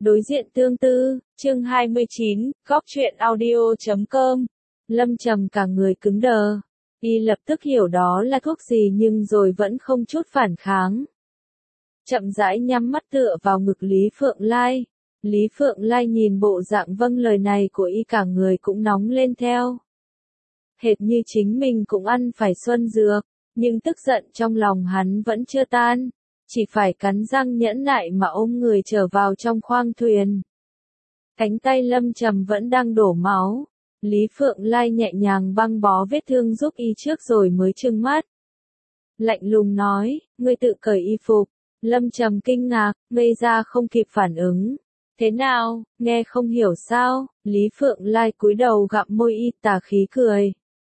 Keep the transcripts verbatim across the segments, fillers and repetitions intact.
Đối diện tương tư, chương hai mươi chín, góc truyện audio chấm com. Lâm Trầm cả người cứng đờ. Y lập tức hiểu đó là thuốc gì nhưng rồi vẫn không chút phản kháng. Chậm rãi nhắm mắt tựa vào ngực Lý Phượng Lai. Lý Phượng Lai nhìn bộ dạng vâng lời này của y cả người cũng nóng lên theo. Hệt như chính mình cũng ăn phải xuân dược, nhưng tức giận trong lòng hắn vẫn chưa tan. Chỉ phải cắn răng nhẫn nại mà ôm người trở vào trong khoang thuyền. Cánh tay Lâm Trầm vẫn đang đổ máu. Lý Phượng Lai nhẹ nhàng băng bó vết thương giúp y trước rồi mới trừng mắt. Lạnh lùng nói, ngươi tự cởi y phục. Lâm Trầm kinh ngạc, ngây ra không kịp phản ứng. Thế nào, nghe không hiểu sao? Lý Phượng Lai cúi đầu gặm môi y tà khí cười.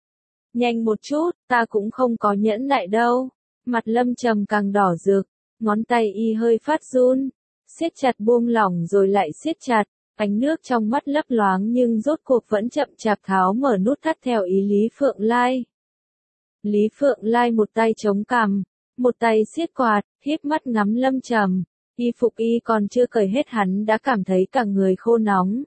Nhanh một chút, ta cũng không có nhẫn nại đâu. Mặt Lâm Trầm càng đỏ rực. Ngón tay y hơi phát run, siết chặt buông lỏng rồi lại siết chặt, ánh nước trong mắt lấp loáng nhưng rốt cuộc vẫn chậm chạp tháo mở nút thắt theo ý Lý Phượng Lai. Lý Phượng Lai một tay chống cằm, một tay siết quạt, híp mắt ngắm Lâm Trầm, y phục y còn chưa cởi hết hắn đã cảm thấy cả người khô nóng.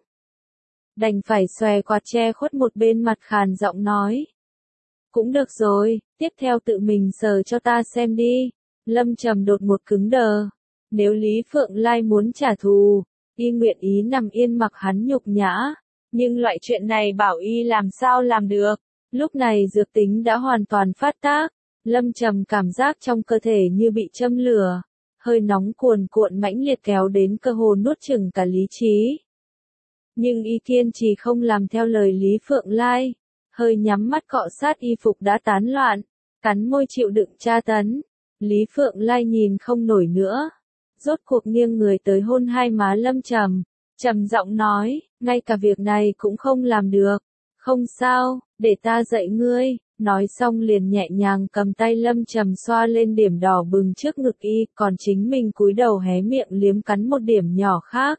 Đành phải xòe quạt che khuất một bên mặt khàn giọng nói. Cũng được rồi, tiếp theo tự mình sờ cho ta xem đi. Lâm Trầm đột một cứng đờ. Nếu Lý Phượng Lai muốn trả thù, y nguyện ý nằm yên mặc hắn nhục nhã. Nhưng loại chuyện này bảo y làm sao làm được. Lúc này dược tính đã hoàn toàn phát tác. Lâm Trầm cảm giác trong cơ thể như bị châm lửa. Hơi nóng cuồn cuộn mãnh liệt kéo đến cơ hồ nuốt chửng cả lý trí. Nhưng y kiên trì không làm theo lời Lý Phượng Lai. Hơi nhắm mắt cọ sát y phục đã tán loạn. Cắn môi chịu đựng tra tấn. Lý Phượng Lai nhìn không nổi nữa. Rốt cuộc nghiêng người tới hôn hai má Lâm Trầm. Trầm giọng nói, ngay cả việc này cũng không làm được. Không sao, để ta dạy ngươi. Nói xong liền nhẹ nhàng cầm tay Lâm Trầm xoa lên điểm đỏ bừng trước ngực y, còn chính mình cúi đầu hé miệng liếm cắn một điểm nhỏ khác.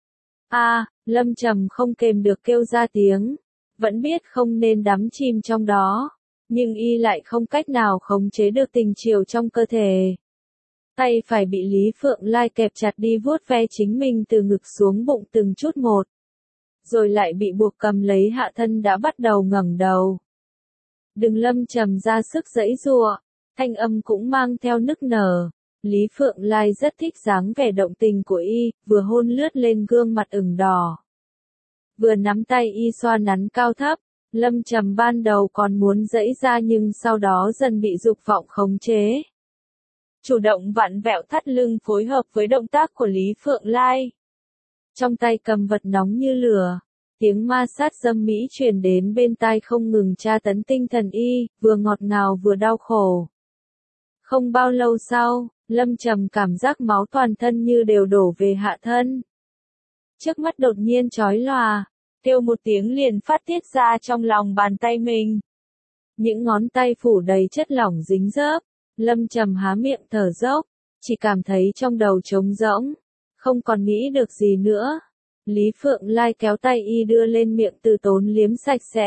A, à, Lâm Trầm không kềm được kêu ra tiếng. Vẫn biết không nên đắm chìm trong đó. Nhưng y lại không cách nào khống chế được tình chiều trong cơ thể. Tay phải bị Lý Phượng Lai kẹp chặt đi vuốt ve chính mình từ ngực xuống bụng từng chút một. Rồi lại bị buộc cầm lấy hạ thân đã bắt đầu ngẩng đầu. Đừng Lâm Trầm ra sức giãy giụa, thanh âm cũng mang theo nức nở. Lý Phượng Lai rất thích dáng vẻ động tình của y, vừa hôn lướt lên gương mặt ửng đỏ. Vừa nắm tay y xoa nắn cao thấp. Lâm Trầm ban đầu còn muốn giãy ra nhưng sau đó dần bị dục vọng khống chế. Chủ động vặn vẹo thắt lưng phối hợp với động tác của Lý Phượng Lai. Trong tay cầm vật nóng như lửa, tiếng ma sát dâm mỹ truyền đến bên tai không ngừng tra tấn tinh thần y, vừa ngọt ngào vừa đau khổ. Không bao lâu sau, Lâm Trầm cảm giác máu toàn thân như đều đổ về hạ thân. Trước mắt đột nhiên chói lòa. Kêu một tiếng liền phát tiết ra trong lòng bàn tay mình. Những ngón tay phủ đầy chất lỏng dính dớp. Lâm Trầm há miệng thở dốc. Chỉ cảm thấy trong đầu trống rỗng. Không còn nghĩ được gì nữa. Lý Phượng Lai kéo tay y đưa lên miệng từ tốn liếm sạch sẽ.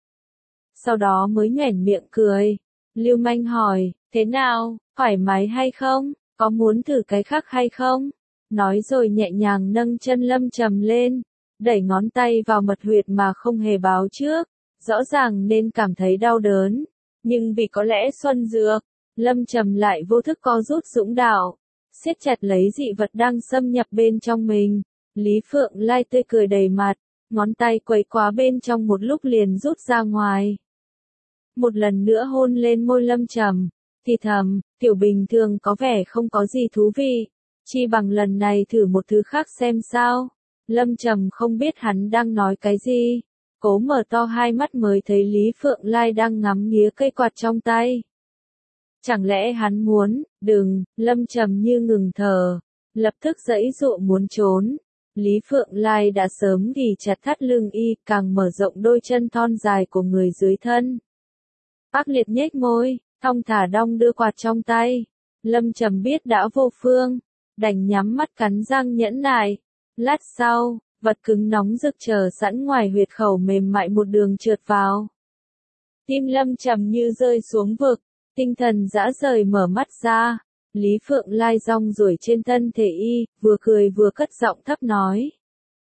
Sau đó mới nhoẻn miệng cười. Lưu manh hỏi, thế nào, thoải mái hay không? Có muốn thử cái khác hay không? Nói rồi nhẹ nhàng nâng chân Lâm Trầm lên. Đẩy ngón tay vào mật huyệt mà không hề báo trước, rõ ràng nên cảm thấy đau đớn, nhưng vì có lẽ xuân dược, Lâm Trầm lại vô thức co rút dũng đạo, siết chặt lấy dị vật đang xâm nhập bên trong mình. Lý Phượng Lai tươi cười đầy mặt, ngón tay quấy quá bên trong một lúc liền rút ra ngoài. Một lần nữa hôn lên môi Lâm Trầm, thì thầm, tiểu bình thường có vẻ không có gì thú vị, chi bằng lần này thử một thứ khác xem sao. Lâm Trầm không biết hắn đang nói cái gì, cố mở to hai mắt mới thấy Lý Phượng Lai đang ngắm nghía cây quạt trong tay. Chẳng lẽ hắn muốn, đừng, Lâm Trầm như ngừng thở, lập tức giãy giụa muốn trốn. Lý Phượng Lai đã sớm ghì chặt thắt lưng y, càng mở rộng đôi chân thon dài của người dưới thân. Ác liệt nhếch môi, thong thả đong đưa quạt trong tay. Lâm Trầm biết đã vô phương, đành nhắm mắt cắn răng nhẫn nại. Lát sau, vật cứng nóng rực chờ sẵn ngoài huyệt khẩu mềm mại một đường trượt vào. Tim Lâm Trầm như rơi xuống vực, tinh thần dã rời mở mắt ra, Lý Phượng Lai rong ruổi trên thân thể y, vừa cười vừa cất giọng thấp nói.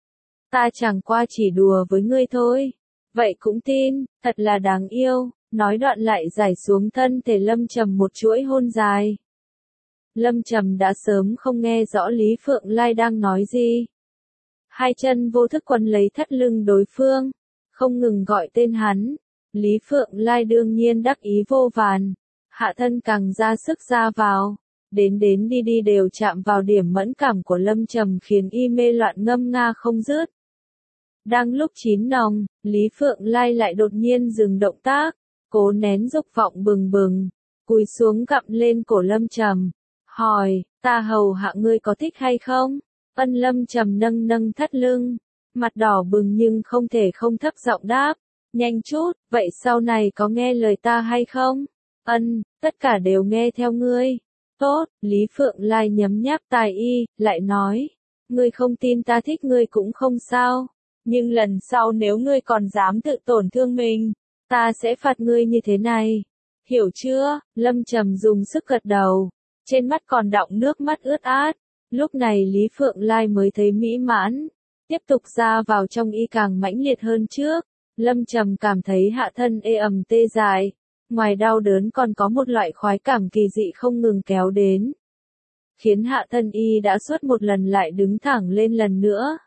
Ta chẳng qua chỉ đùa với ngươi thôi. Vậy cũng tin, thật là đáng yêu, nói đoạn lại giải xuống thân thể Lâm Trầm một chuỗi hôn dài. Lâm Trầm đã sớm không nghe rõ Lý Phượng Lai đang nói gì. Hai chân vô thức quấn lấy thắt lưng đối phương, không ngừng gọi tên hắn. Lý Phượng Lai đương nhiên đắc ý vô vàn, hạ thân càng ra sức ra vào, đến đến đi đi đều chạm vào điểm mẫn cảm của Lâm Trầm khiến y mê loạn ngâm nga không dứt. Đang lúc chín nòng, Lý Phượng Lai lại đột nhiên dừng động tác, cố nén dục vọng bừng bừng, cúi xuống gặm lên cổ Lâm Trầm, hỏi, ta hầu hạ ngươi có thích hay không? Ân. Lâm Trầm nâng nâng thắt lưng, mặt đỏ bừng nhưng không thể không thấp giọng đáp, nhanh chút, vậy sau này có nghe lời ta hay không? Ân, tất cả đều nghe theo ngươi. Tốt, Lý Phượng Lai nhấm nháp tai y, lại nói, ngươi không tin ta thích ngươi cũng không sao, nhưng lần sau nếu ngươi còn dám tự tổn thương mình, ta sẽ phạt ngươi như thế này. Hiểu chưa? Lâm Trầm dùng sức gật đầu, trên mắt còn đọng nước mắt ướt át. Lúc này Lý Phượng Lai mới thấy mỹ mãn, tiếp tục ra vào trong y càng mãnh liệt hơn trước. Lâm Trầm cảm thấy hạ thân ê ẩm tê dại, ngoài đau đớn còn có một loại khoái cảm kỳ dị không ngừng kéo đến, khiến hạ thân y đã suốt một lần lại đứng thẳng lên lần nữa.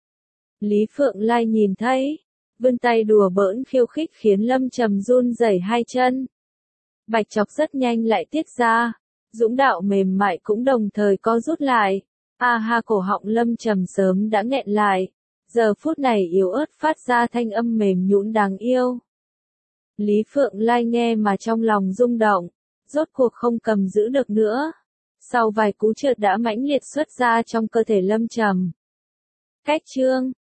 Lý Phượng Lai nhìn thấy, vươn tay đùa bỡn khiêu khích khiến Lâm Trầm run rẩy hai chân. Bạch chọc rất nhanh lại tiết ra, dũng đạo mềm mại cũng đồng thời co rút lại. A ha, cổ họng Lâm Trầm sớm đã nghẹn lại, giờ phút này yếu ớt phát ra thanh âm mềm nhũn đáng yêu. Lý Phượng Lai nghe mà trong lòng rung động, rốt cuộc không cầm giữ được nữa. Sau vài cú trượt đã mãnh liệt xuất ra trong cơ thể Lâm Trầm. Cách chương